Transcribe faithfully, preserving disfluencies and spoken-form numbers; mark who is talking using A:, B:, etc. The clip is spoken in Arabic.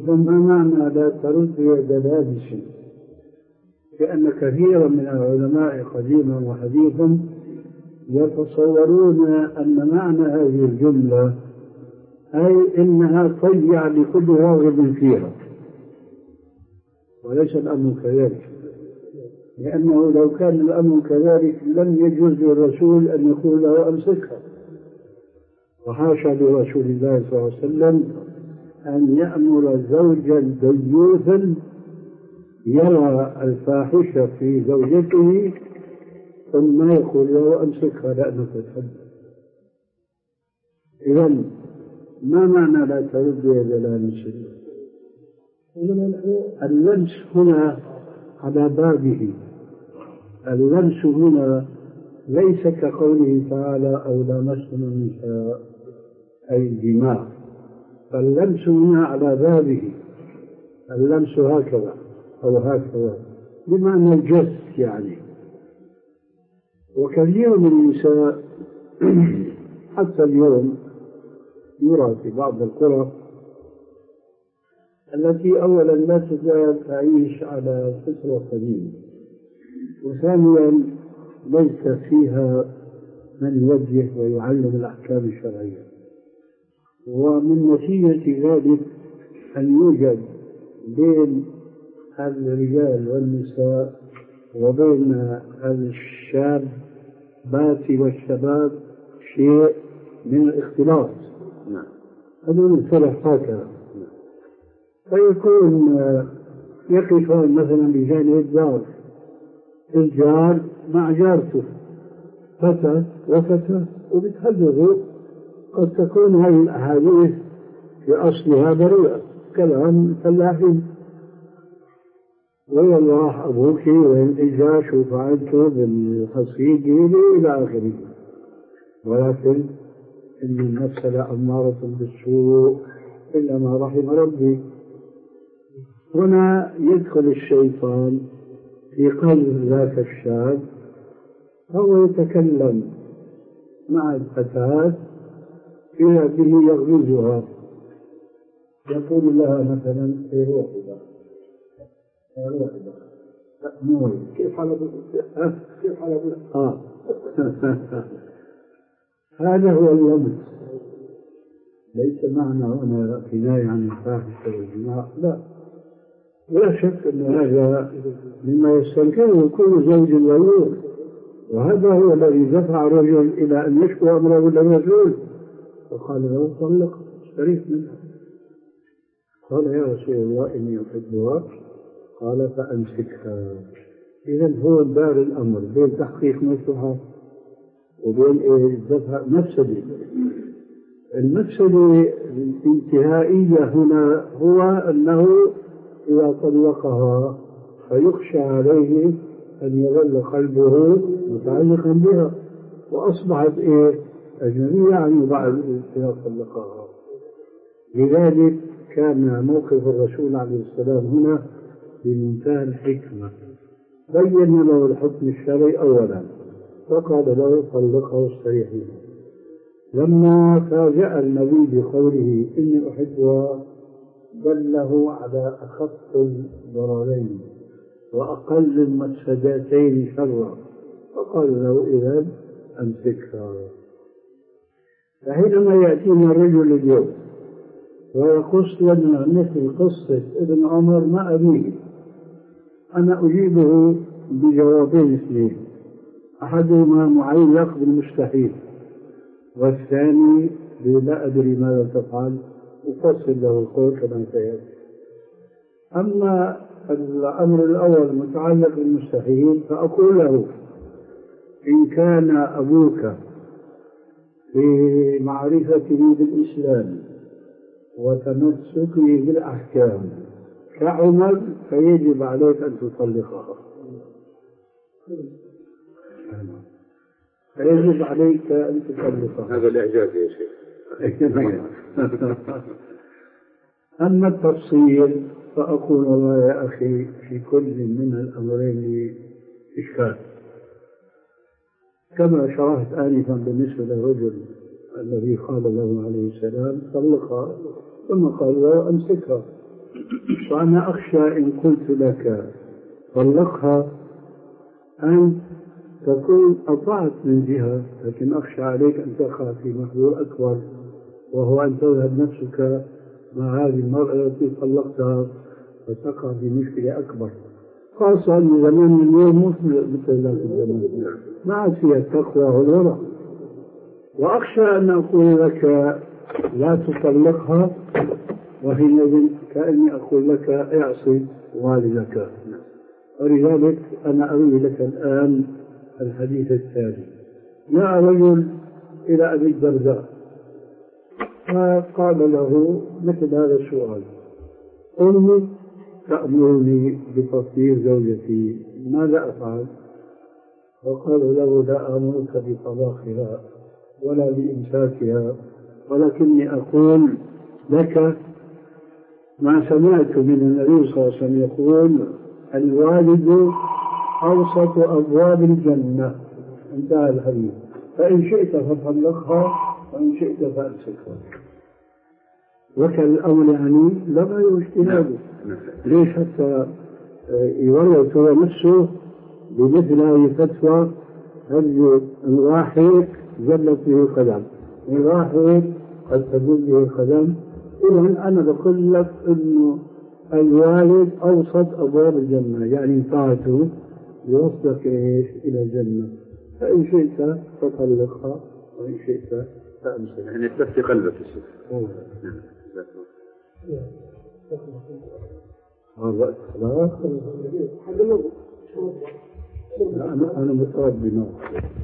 A: إذا ما معنى لا ترد يد لابس؟ لأن كثيرا من العلماء قديما وحديثا يتصورون أن معنى هذه الجملة أي إنها تضيع لكل راغب فيها، وليس الأمر كذلك، لأنه لو كان الأمر كذلك لم يجوز للرسول أن يقول له أمسكها، وحاشا لرسول الله صلى الله عليه وسلم أن يأمر زوجا ديوثا يرى الفاحشة في زوجته ثم يقول له أمسكها لأنك تحب. إذن ما معنى لا ترد يد لامس؟ اللمس هنا على بابه، اللمس هنا ليس كقوله تعالى أو لامستم النساء أي الجماع، فاللمس هنا على بابه، اللمس هكذا أو هكذا بمعنى الجس يعني. وكثير من النساء حتى اليوم يرى في بعض القرى التي أولا لا تزال تعيش على فطرة قديمة، وثانيا ليس فيها من يوجه ويعلم الأحكام الشرعية، ومن نتيجة ذلك أن يوجد بين الرجال والنساء وبين الشابات والشباب شيء من الاختلاط. هذا الفرح هكذا، فيكون يقفون مثلا بجانب الدار، الجار مع جارته، فتى وفتى، وبتحدثوا. قد تكون هذه الأحاديث في أصلها بريئة، كلام فلاحين، وين راح أبوك وين إجا شو فعلته بالحصيد إلى آخره، ولكن إن النفس لأمارة بالسوء إلا ما رحم ربي. هنا يدخل الشيطان في قلب ذاك الشاب، هو يتكلم مع الفتاة إذا به يغرزها، يقول لها مثلا في روحي بقى روحي بقى مول كيف حلب كيف حلب آه هذا هو اللمس. ليس معنى هنا كناية عن الفاحشة والجماع، لا، لا شك أن هذا مما يستنكره كل زوج غيور، وهذا هو الذي دفع الرجل إلى أن يشكو أمره للرسول وقال له طلق استريح منها. قال يا رسول الله إني أحبها، قال فأمسكها. إذن هو دار الأمر بين تحقيق مصلحة وبين دفع مفسدة. المفسدة الانتهائية هنا هو أنه إذا طلقها فيخشى عليه أن يظل قلبه متعلقا بها، وأصبحت إيه أجنبية عنه بعد إذا طلقها. لذلك كان موقف الرسول عليه السلام هنا بمنتهى الحكمة، بين له الحكم الشرعي أولا وقال له طلقه استريحي. لما فاجأ النبي بقوله إني أحبها دله على أخف الضررين وأقل المفسدتين شرا، فقال له إذا أمسكها. فحينما يأتينا الرجل اليوم ويقص لنا مثل قصة ابن عمر مع أبيه، أنا أجيبه بجوابين اثنين، أحدهما معلق بالمستحيل، والثاني لا أدري ماذا تفعل، أفصل له القول كما سيأتي. أما الأمر الأول متعلق بالمستحيل فأقول له إن كان أبوك في معرفته بالإسلام وتمسكه بالأحكام كعمر فيجب عليك أن تطلقها، فيجب عليك أن تطلقها.
B: هذا الإعجاز يا شيخ.
A: أما التفصيل فأقول والله يا أخي في كل من الأمرين إشكال، كما شرحت آنفا بالنسبة للرجل الذي قال له عليه السلام طلقها ثم قال له أمسكها، وأنا أخشى إن قلت لك طلقها أن تكون أطعت من جهة، لكن أخشى عليك أن تقع في محذور أكبر، وهو أن تذهب نفسك مع هذه المرأة التي طلقتها فتقع في مشكلة أكبر، خاصة أن زمان اليوم مش مثل ذاك الزمان، ما عاد فيها التقوى والورع. وأخشى أن أقول لك لا تطلقها، وحينئذ كأني أقول لك اعصي والدك. ولذلك أنا أروي لك الآن الحديث التالي. جاء رجل إلى أبي الدرداء فقال له مثل هذا السؤال: أمي تأمرني بتطهير زوجتي، ماذا أفعل؟ فقال له: لا أمرك بطلاقها ولا بإمساكها، ولكني أقول لك ما سمعت من النبي صلى الله عليه وسلم يقول: الوالد أوسط أبواب الجنة، انتهى الحديث، فإن شئت فطلقها وإن شئت فأمسكها. وكان الأمر يعني لغى واجتنابه. ليش؟ حتى يورط هو نفسه بمثل هذه الفتوى: هل الواحد زلت به القدم، الواحد قد تزل به القدم. إذن أنا بقول لك إنه الوالد أوسط أبواب الجنة، يعني طاعته يوصلك إيش إلى الجنة، فإن شئت فطلقها وإن شئت فأمسكها.
B: يعني تلفي قلبك الشيخ.
A: هذا خلاص. أنا أنا متربي نوع.